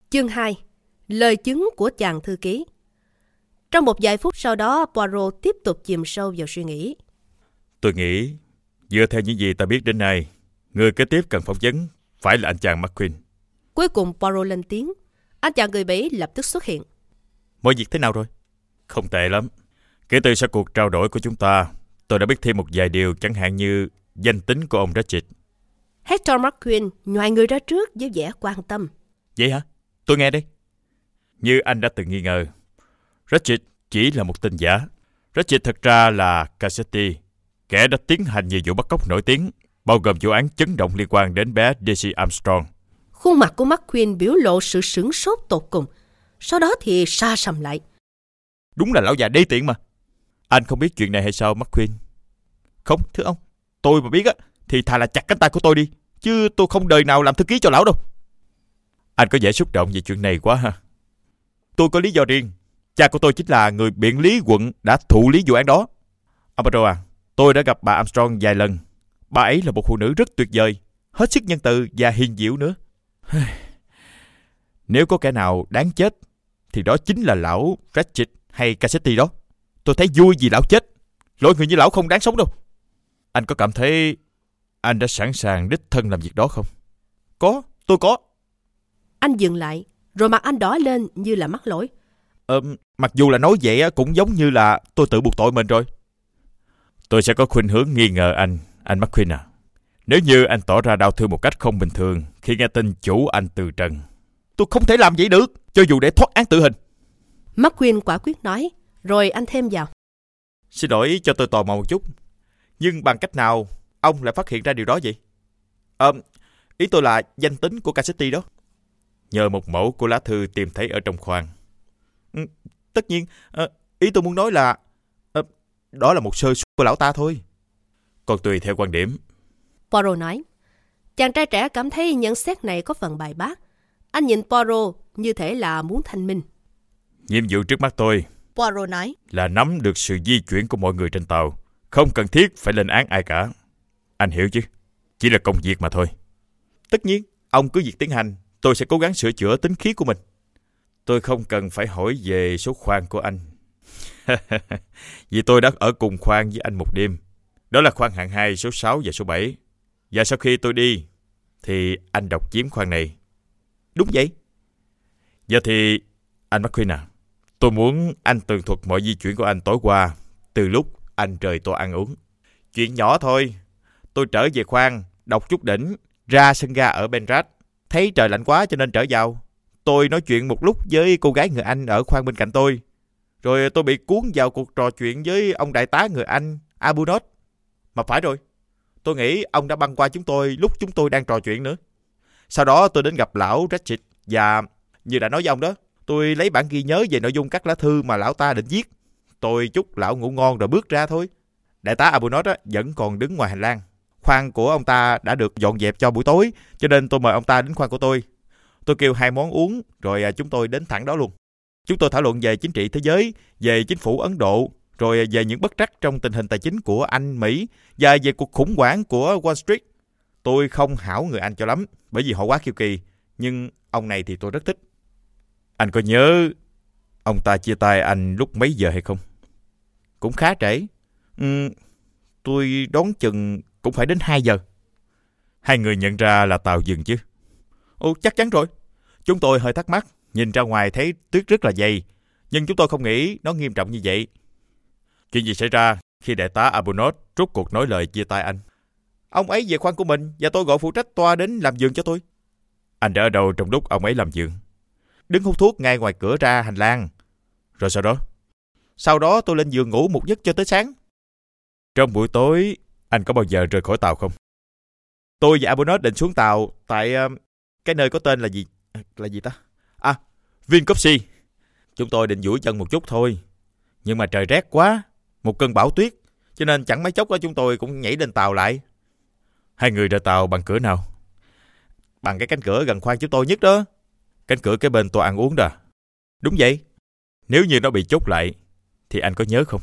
Chương 2. Lời chứng của chàng thư ký. Trong một vài phút sau đó, Poirot tiếp tục chìm sâu vào suy nghĩ. Tôi nghĩ, dựa theo những gì ta biết đến nay, người kế tiếp cần phỏng vấn phải là anh chàng McQueen. Cuối cùng Poirot lên tiếng. Anh chàng người Bỉ lập tức xuất hiện. Mọi việc thế nào rồi? Không tệ lắm. Kể từ sau cuộc trao đổi của chúng ta, tôi đã biết thêm một vài điều, chẳng hạn như danh tính của ông Ratchet. Hector McQueen nhoài người ra trước với vẻ quan tâm. Vậy hả? Tôi nghe đây. Như anh đã từng nghi ngờ, Ratchet chỉ là một tin giả. Ratchet thật ra là Cassetti, kẻ đã tiến hành nhiều vụ bắt cóc nổi tiếng, bao gồm vụ án chấn động liên quan đến bé Daisy Armstrong. Khuôn mặt của McQueen biểu lộ sự sửng sốt tột cùng. Sau đó thì sa sầm lại. Đúng là lão già đê tiện mà. Anh không biết chuyện này hay sao McQueen? Không, thưa ông. Tôi mà biết á, thì thà là chặt cánh tay của tôi đi, chứ tôi không đời nào làm thư ký cho lão đâu. Anh có vẻ xúc động về chuyện này quá ha. Tôi có lý do riêng. Cha của tôi chính là người biện lý quận đã thụ lý vụ án đó. Ông Poirot à, tôi đã gặp bà Armstrong vài lần. Bà ấy là một phụ nữ rất tuyệt vời, hết sức nhân từ và hiền diệu nữa. Nếu có kẻ nào đáng chết, thì đó chính là lão Ratchet hay Cassetti đó. Tôi thấy vui vì lão chết. Loại người như lão không đáng sống đâu. Anh có cảm thấy anh đã sẵn sàng đích thân làm việc đó không? Có, tôi có. Anh dừng lại, rồi mặt anh đỏ lên như là mắc lỗi. Mặc dù là nói vậy cũng giống như là tôi tự buộc tội mình rồi. Tôi sẽ có khuynh hướng nghi ngờ anh McQueen à. Nếu như anh tỏ ra đau thương một cách không bình thường khi nghe tin chủ anh từ trần. Tôi không thể làm vậy được, cho dù để thoát án tử hình. McQueen quả quyết nói, rồi anh thêm vào. Xin lỗi cho tôi tò mò một chút, nhưng bằng cách nào ông lại phát hiện ra điều đó vậy? Ý tôi là danh tính của Cassetti đó. Nhờ một mẫu của lá thư tìm thấy ở trong khoang. Tất nhiên, ý tôi muốn nói là đó là một sơ suất của lão ta thôi. Còn tùy theo quan điểm. Poirot nói. Chàng trai trẻ cảm thấy nhận xét này có phần bài bác. Anh nhìn Poirot như thể là muốn thanh minh. Nhiệm vụ trước mắt tôi, Poirot nói, là nắm được sự di chuyển của mọi người trên tàu. Không cần thiết phải lên án ai cả. Anh hiểu chứ? Chỉ là công việc mà thôi. Tất nhiên, ông cứ việc tiến hành. Tôi sẽ cố gắng sửa chữa tính khí của mình. Tôi không cần phải hỏi về số khoang của anh. Vì tôi đã ở cùng khoang với anh một đêm. Đó là khoang hạng 2, số 6 và số 7. Và sau khi tôi đi, thì anh độc chiếm khoang này. Đúng vậy. Giờ thì, anh McQueen à, tôi muốn anh tường thuật mọi di chuyển của anh tối qua, từ lúc anh rời tôi ăn uống. Chuyện nhỏ thôi. Tôi trở về khoang, đọc chút đỉnh, ra sân ga ở Penrith. Thấy trời lạnh quá cho nên trở vào. Tôi nói chuyện một lúc với cô gái người Anh ở khoang bên cạnh tôi. Rồi tôi bị cuốn vào cuộc trò chuyện với ông đại tá người Anh, Arbuthnot. Mà phải rồi, tôi nghĩ ông đã băng qua chúng tôi lúc chúng tôi đang trò chuyện nữa. Sau đó tôi đến gặp lão Ratchet và, như đã nói với ông đó, tôi lấy bản ghi nhớ về nội dung các lá thư mà lão ta định viết. Tôi chúc lão ngủ ngon rồi bước ra thôi. Đại tá Arbuthnot vẫn còn đứng ngoài hành lang. Khoang của ông ta đã được dọn dẹp cho buổi tối, cho nên tôi mời ông ta đến khoang của tôi. Tôi kêu 2 món uống, rồi chúng tôi đến thẳng đó luôn. Chúng tôi thảo luận về chính trị thế giới, về chính phủ Ấn Độ, rồi về những bất trắc trong tình hình tài chính của Anh, Mỹ, và về cuộc khủng hoảng của Wall Street. Tôi không hảo người Anh cho lắm, bởi vì họ quá kiêu kỳ, nhưng ông này thì tôi rất thích. Anh có nhớ ông ta chia tay anh lúc mấy giờ hay không? Cũng khá trễ. Tôi đoán chừng cũng phải đến 2 giờ. Hai người nhận ra là tàu dừng chứ? Ồ, chắc chắn rồi. Chúng tôi hơi thắc mắc, nhìn ra ngoài thấy tuyết rất là dày, nhưng chúng tôi không nghĩ nó nghiêm trọng như vậy. Chuyện gì xảy ra khi đại tá Arbuthnot rốt cuộc nói lời chia tay anh? Ông ấy về khoang của mình và tôi gọi phụ trách toa đến làm giường cho tôi. Anh đã ở đâu trong lúc ông ấy làm giường? Đứng hút thuốc ngay ngoài cửa ra hành lang. Rồi sau đó? Sau đó tôi lên giường ngủ một giấc cho tới sáng. Trong buổi tối, anh có bao giờ rời khỏi tàu không? Tôi và Arbuthnot định xuống tàu tại cái nơi có tên là gì? Là gì ta? À, Vinkovci. Chúng tôi định duỗi chân một chút thôi. Nhưng mà trời rét quá, một cơn bão tuyết, cho nên chẳng mấy chốc chúng tôi cũng nhảy lên tàu lại. Hai người rời tàu bằng cửa nào? Bằng cái cánh cửa gần khoang chúng tôi nhất đó. Cánh cửa kế bên tôi ăn uống đó. Đúng vậy. Nếu như nó bị chốt lại, thì anh có nhớ không?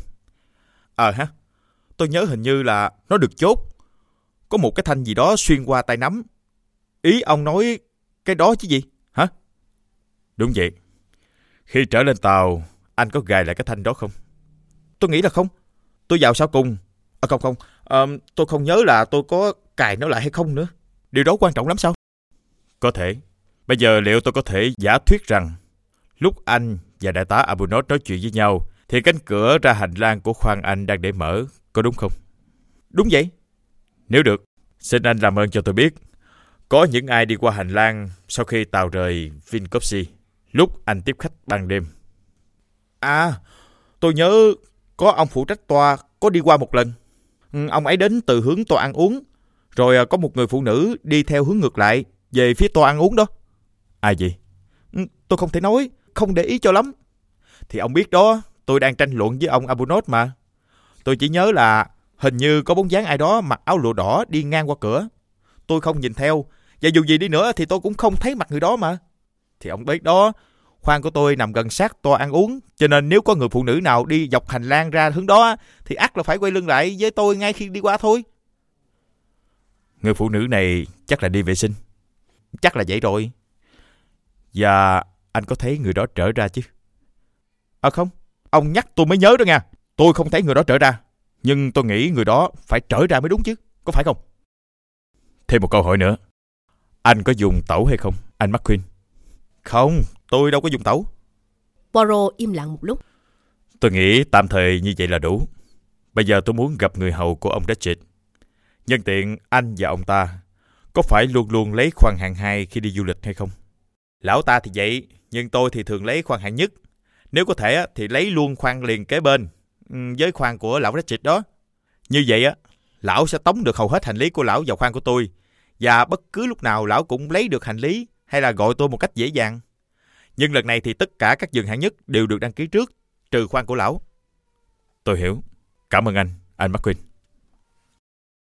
Tôi nhớ hình như là nó được chốt. Có một cái thanh gì đó xuyên qua tay nắm. Ý ông nói cái đó chứ gì? Hả? Đúng vậy. Khi trở lên tàu, anh có gài lại cái thanh đó không? Tôi nghĩ là không. Tôi vào sau cùng. Không. Tôi không nhớ là tôi có cài nó lại hay không nữa. Điều đó quan trọng lắm sao? Có thể. Bây giờ liệu tôi có thể giả thuyết rằng lúc anh và đại tá Abunot nói chuyện với nhau thì cánh cửa ra hành lang của khoang anh đang để mở, có đúng không? Đúng vậy. Nếu được, xin anh làm ơn cho tôi biết có những ai đi qua hành lang sau khi tàu rời Vinkovsky lúc anh tiếp khách ban đêm. Tôi nhớ có ông phụ trách toa có đi qua một lần. Ông ấy đến từ hướng toa ăn uống, rồi có một người phụ nữ đi theo hướng ngược lại về phía toa ăn uống đó. Ai vậy? Tôi không thể nói, không để ý cho lắm. Thì ông biết đó, tôi đang tranh luận với ông Abunot mà. Tôi chỉ nhớ là hình như có bóng dáng ai đó mặc áo lụa đỏ đi ngang qua cửa. Tôi không nhìn theo, và dù gì đi nữa thì tôi cũng không thấy mặt người đó mà. Thì ông biết đó, khoang của tôi nằm gần sát toa ăn uống, cho nên nếu có người phụ nữ nào đi dọc hành lang ra hướng đó thì ắt là phải quay lưng lại với tôi ngay khi đi qua thôi. Người phụ nữ này chắc là đi vệ sinh. Chắc là vậy rồi. Và anh có thấy người đó trở ra chứ? Không, ông nhắc tôi mới nhớ đó nha. Tôi không thấy người đó trở ra, nhưng tôi nghĩ người đó phải trở ra mới đúng chứ, có phải không? Thêm một câu hỏi nữa. Anh có dùng tẩu hay không, anh McQueen? Không, tôi đâu có dùng tẩu. Poirot im lặng một lúc. Tôi nghĩ tạm thời như vậy là đủ. Bây giờ tôi muốn gặp người hầu của ông Datchett. Nhân tiện anh và ông ta có phải luôn luôn lấy khoang hạng 2 khi đi du lịch hay không? Lão ta thì vậy, nhưng tôi thì thường lấy khoang hạng nhất. Nếu có thể thì lấy luôn khoang liền kế bên với khoang của lão Datchett đó. Như vậy lão sẽ tống được hầu hết hành lý của lão vào khoang của tôi, và bất cứ lúc nào lão cũng lấy được hành lý hay là gọi tôi một cách dễ dàng. Nhưng lần này thì tất cả các giường hạng nhất đều được đăng ký trước, trừ khoang của lão. Tôi hiểu. Cảm ơn anh McQueen.